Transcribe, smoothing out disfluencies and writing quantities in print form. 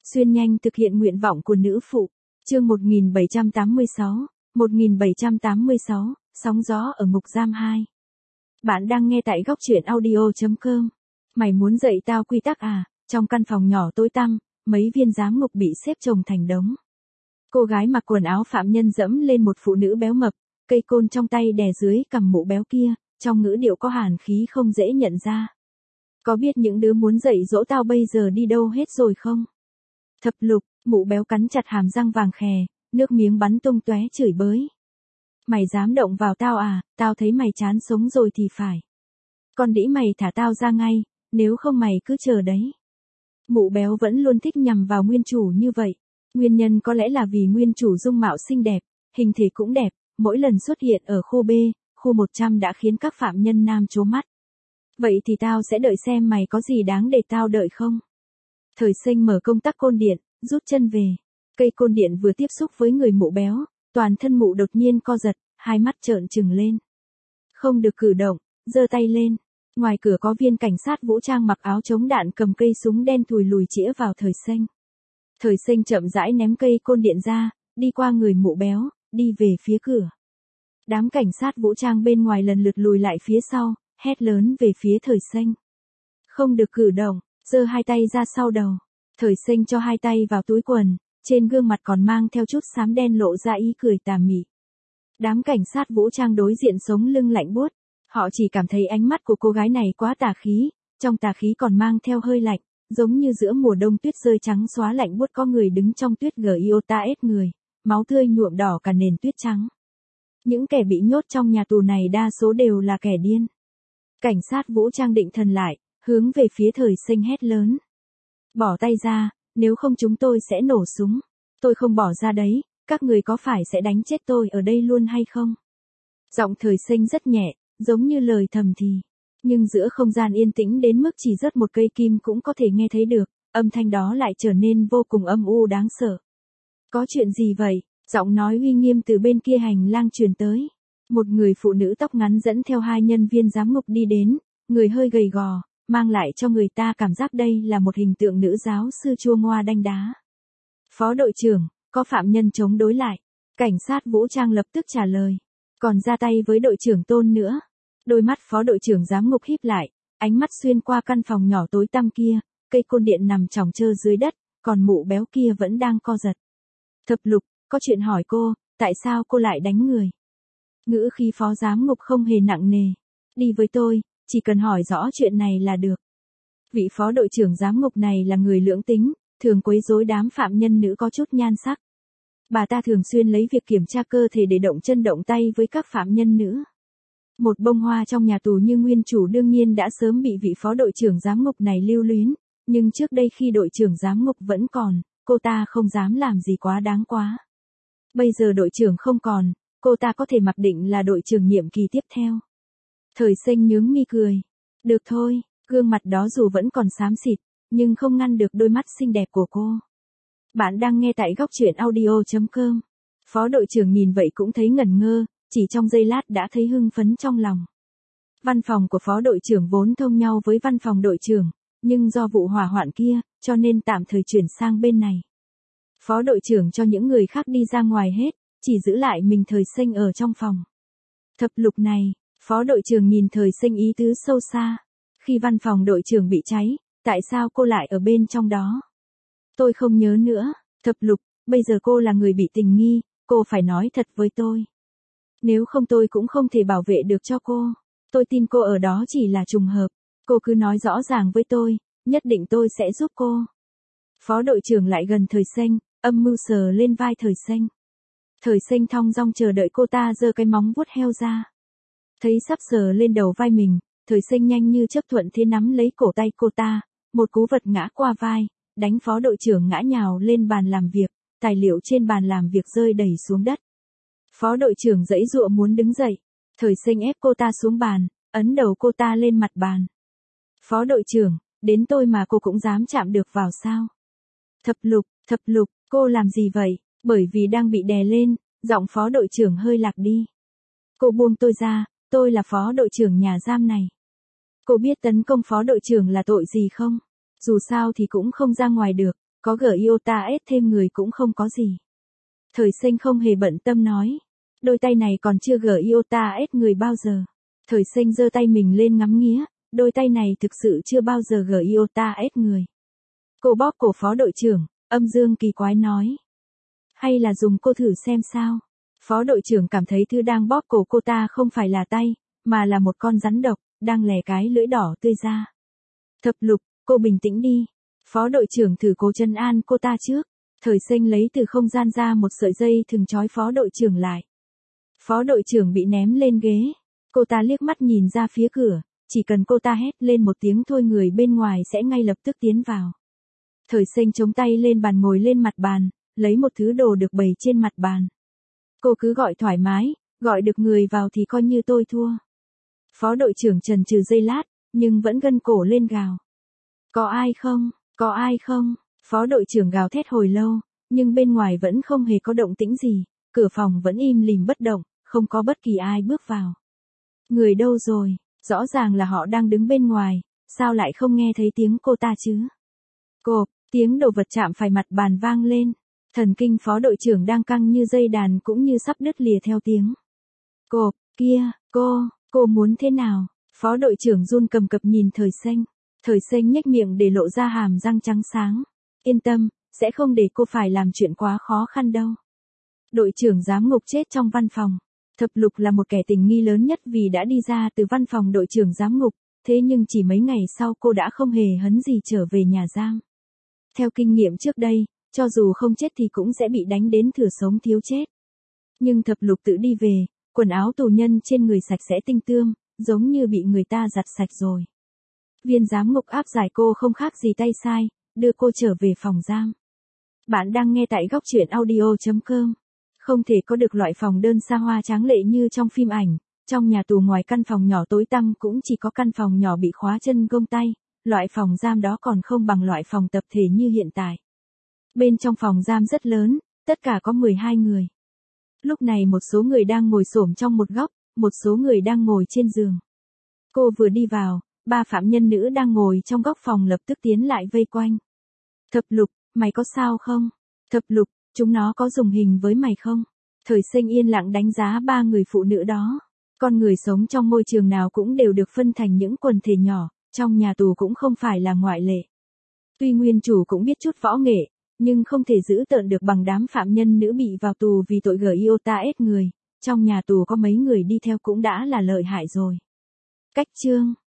Xuyên nhanh thực hiện nguyện vọng của nữ phụ. Chương 1786, sóng gió ở ngục giam 2. Bạn đang nghe tại góc truyện audio.com. Mày muốn dạy tao quy tắc à? Trong căn phòng nhỏ tối tăm, mấy viên giám ngục bị xếp chồng thành đống. Cô gái mặc quần áo phạm nhân dẫm lên một phụ nữ béo mập, cây côn trong tay đè dưới cằm mụ béo kia, trong ngữ điệu có hàn khí không dễ nhận ra. Có biết những đứa muốn dạy dỗ tao bây giờ đi đâu hết rồi không? Thập lục, mụ béo cắn chặt hàm răng vàng khè, nước miếng bắn tung tóe chửi bới. Mày dám động vào tao à, tao thấy mày chán sống rồi thì phải. Con đĩ mày thả tao ra ngay, nếu không mày cứ chờ đấy. Mụ béo vẫn luôn thích nhằm vào nguyên chủ như vậy. Nguyên nhân có lẽ là vì nguyên chủ dung mạo xinh đẹp, hình thể cũng đẹp, mỗi lần xuất hiện ở khu B, khu 100 đã khiến các phạm nhân nam trố mắt. Vậy thì tao sẽ đợi xem mày có gì đáng để tao đợi không? Thời sinh mở công tắc côn điện, rút chân về. Cây côn điện vừa tiếp xúc với người mụ béo, toàn thân mụ đột nhiên co giật, hai mắt trợn trừng lên. Không được cử động, giơ tay lên. Ngoài cửa có viên cảnh sát vũ trang mặc áo chống đạn cầm cây súng đen thùi lùi chĩa vào thời sinh. Thời sinh chậm rãi ném cây côn điện ra, đi qua người mụ béo, đi về phía cửa. Đám cảnh sát vũ trang bên ngoài lần lượt lùi lại phía sau, hét lớn về phía thời sinh. Không được cử động, giơ hai tay ra sau đầu. Thời sinh cho hai tay vào túi quần, trên gương mặt còn mang theo chút xám đen lộ ra ý cười tà mị. Đám cảnh sát vũ trang đối diện sống lưng lạnh buốt, họ chỉ cảm thấy ánh mắt của cô gái này quá tà khí, trong tà khí còn mang theo hơi lạnh, giống như giữa mùa đông tuyết rơi trắng xóa lạnh buốt có người đứng trong tuyết giota ép người, máu tươi nhuộm đỏ cả nền tuyết trắng. Những kẻ bị nhốt trong nhà tù này đa số đều là kẻ điên. Cảnh sát vũ trang định thần lại, hướng về phía thời sinh hét lớn. Bỏ tay ra, nếu không chúng tôi sẽ nổ súng. Tôi không bỏ ra đấy, các người có phải sẽ đánh chết tôi ở đây luôn hay không? Giọng thời sinh rất nhẹ, giống như lời thầm thì. Nhưng giữa không gian yên tĩnh đến mức chỉ rớt một cây kim cũng có thể nghe thấy được, âm thanh đó lại trở nên vô cùng âm u đáng sợ. Có chuyện gì vậy? Giọng nói uy nghiêm từ bên kia hành lang truyền tới. Một người phụ nữ tóc ngắn dẫn theo hai nhân viên giám ngục đi đến, người hơi gầy gò, mang lại cho người ta cảm giác đây là một hình tượng nữ giáo sư chua ngoa đanh đá. Phó đội trưởng, có phạm nhân chống đối lại. Cảnh sát vũ trang lập tức trả lời. Còn ra tay với đội trưởng Tôn nữa. Đôi mắt phó đội trưởng giám ngục híp lại, ánh mắt xuyên qua căn phòng nhỏ tối tăm kia, cây côn điện nằm chỏng chơ dưới đất, còn mụ béo kia vẫn đang co giật. Thập lục, có chuyện hỏi cô, tại sao cô lại đánh người? Ngữ khí phó giám ngục không hề nặng nề. Đi với tôi, chỉ cần hỏi rõ chuyện này là được. Vị phó đội trưởng giám ngục này là người lưỡng tính, thường quấy rối đám phạm nhân nữ có chút nhan sắc. Bà ta thường xuyên lấy việc kiểm tra cơ thể để động chân động tay với các phạm nhân nữ. Một bông hoa trong nhà tù như nguyên chủ đương nhiên đã sớm bị vị phó đội trưởng giám ngục này lưu luyến, nhưng trước đây khi đội trưởng giám ngục vẫn còn, cô ta không dám làm gì quá đáng quá. Bây giờ đội trưởng không còn, cô ta có thể mặc định là đội trưởng nhiệm kỳ tiếp theo. Thời sinh nhướng mi cười. Được thôi, gương mặt đó dù vẫn còn xám xịt, nhưng không ngăn được đôi mắt xinh đẹp của cô. Bạn đang nghe tại góc truyện audio.com. Phó đội trưởng nhìn vậy cũng thấy ngẩn ngơ, chỉ trong giây lát đã thấy hưng phấn trong lòng. Văn phòng của phó đội trưởng vốn thông nhau với văn phòng đội trưởng, nhưng do vụ hỏa hoạn kia, cho nên tạm thời chuyển sang bên này. Phó đội trưởng cho những người khác đi ra ngoài hết, chỉ giữ lại mình thời sinh ở trong phòng. Thập lục này, phó đội trưởng nhìn thời sinh ý tứ sâu xa. Khi văn phòng đội trưởng bị cháy, tại sao cô lại ở bên trong đó? Tôi không nhớ nữa, thập lục, bây giờ cô là người bị tình nghi, cô phải nói thật với tôi. Nếu không tôi cũng không thể bảo vệ được cho cô. Tôi tin cô ở đó chỉ là trùng hợp. Cô cứ nói rõ ràng với tôi, nhất định tôi sẽ giúp cô. Phó đội trưởng lại gần thời sinh, âm mưu sờ lên vai thời sinh. Thời sinh thong dong chờ đợi cô ta giơ cái móng vuốt heo ra. Thấy sắp sờ lên đầu vai mình, thời sinh nhanh như chớp thuận thế nắm lấy cổ tay cô ta, một cú vật ngã qua vai, đánh phó đội trưởng ngã nhào lên bàn làm việc, tài liệu trên bàn làm việc rơi đầy xuống đất. Phó đội trưởng giãy giụa muốn đứng dậy, thời sinh ép cô ta xuống bàn, ấn đầu cô ta lên mặt bàn. Phó đội trưởng, đến tôi mà cô cũng dám chạm được vào sao? Thập lục, cô làm gì vậy? Bởi vì đang bị đè lên, giọng phó đội trưởng hơi lạc đi. Cô buông tôi ra, tôi là phó đội trưởng nhà giam này. Cô biết tấn công phó đội trưởng là tội gì không? Dù sao thì cũng không ra ngoài được, Có Giota S thêm người cũng không có gì. Thời Sinh không hề bận tâm nói. Đôi tay này còn chưa Giota S người bao giờ. Thời Sinh giơ tay mình lên ngắm nghía, đôi tay này thực sự chưa bao giờ Giota S người. Cô bóp cổ phó đội trưởng, âm dương kỳ quái nói. Hay là dùng cô thử xem sao? Phó đội trưởng cảm thấy thứ đang bóp cổ cô ta không phải là tay, mà là một con rắn độc, đang lè cái lưỡi đỏ tươi ra. Thập Lục, cô bình tĩnh đi. Phó đội trưởng thử cố trấn an cô ta trước. Thời Sinh lấy từ không gian ra một sợi dây thừng trói phó đội trưởng lại. Phó đội trưởng bị ném lên ghế. Cô ta liếc mắt nhìn ra phía cửa, chỉ cần cô ta hét lên một tiếng thôi người bên ngoài sẽ ngay lập tức tiến vào. Thời Sinh chống tay lên bàn ngồi lên mặt bàn, lấy một thứ đồ được bày trên mặt bàn. Cô cứ gọi thoải mái, gọi được người vào thì coi như tôi thua. Phó đội trưởng chần chừ giây lát, nhưng vẫn gân cổ lên gào. Có ai không? Có ai không? Phó đội trưởng gào thét hồi lâu, nhưng bên ngoài vẫn không hề có động tĩnh gì, cửa phòng vẫn im lìm bất động, không có bất kỳ ai bước vào. Người đâu rồi? Rõ ràng là họ đang đứng bên ngoài, sao lại không nghe thấy tiếng cô ta chứ? Cộp, tiếng đồ vật chạm phải mặt bàn vang lên. Thần kinh phó đội trưởng đang căng như dây đàn cũng như sắp đứt lìa theo tiếng. Cộp, kia, cô muốn thế nào? Phó đội trưởng run cầm cập nhìn Thời Sinh. Thời Sinh nhếch miệng để lộ ra hàm răng trắng sáng. Yên tâm, sẽ không để cô phải làm chuyện quá khó khăn đâu. Đội trưởng giám ngục chết trong văn phòng. Thập Lục là một kẻ tình nghi lớn nhất vì đã đi ra từ văn phòng đội trưởng giám ngục, thế nhưng chỉ mấy ngày sau cô đã không hề hấn gì trở về nhà giam. Theo kinh nghiệm trước đây, cho dù không chết thì cũng sẽ bị đánh đến thừa sống thiếu chết. Nhưng Thập Lục tự đi về, quần áo tù nhân trên người sạch sẽ tinh tươm, giống như bị người ta giặt sạch rồi. Viên giám ngục áp giải cô không khác gì tay sai, đưa cô trở về phòng giam. Bạn đang nghe tại góc truyện audio.com. Không thể có được loại phòng đơn xa hoa tráng lệ như trong phim ảnh, trong nhà tù ngoài căn phòng nhỏ tối tăm cũng chỉ có căn phòng nhỏ bị khóa chân gông tay, loại phòng giam đó còn không bằng loại phòng tập thể như hiện tại. Bên trong phòng giam rất lớn, tất cả có 12 người. Lúc này một số người đang ngồi xổm trong một góc, một số người đang ngồi trên giường. Cô vừa đi vào, 3 phạm nhân nữ đang ngồi trong góc phòng lập tức tiến lại vây quanh. Thập Lục, mày có sao không? Thập Lục, chúng nó có dùng hình với mày không? Thời Sinh yên lặng đánh giá 3 người phụ nữ đó. Con người sống trong môi trường nào cũng đều được phân thành những quần thể nhỏ, trong nhà tù cũng không phải là ngoại lệ. Tuy nguyên chủ cũng biết chút võ nghệ, nhưng không thể giữ tợn được bằng đám phạm nhân nữ bị vào tù vì tội Giota S người, trong nhà tù có mấy người đi theo cũng đã là lợi hại rồi. Cách chương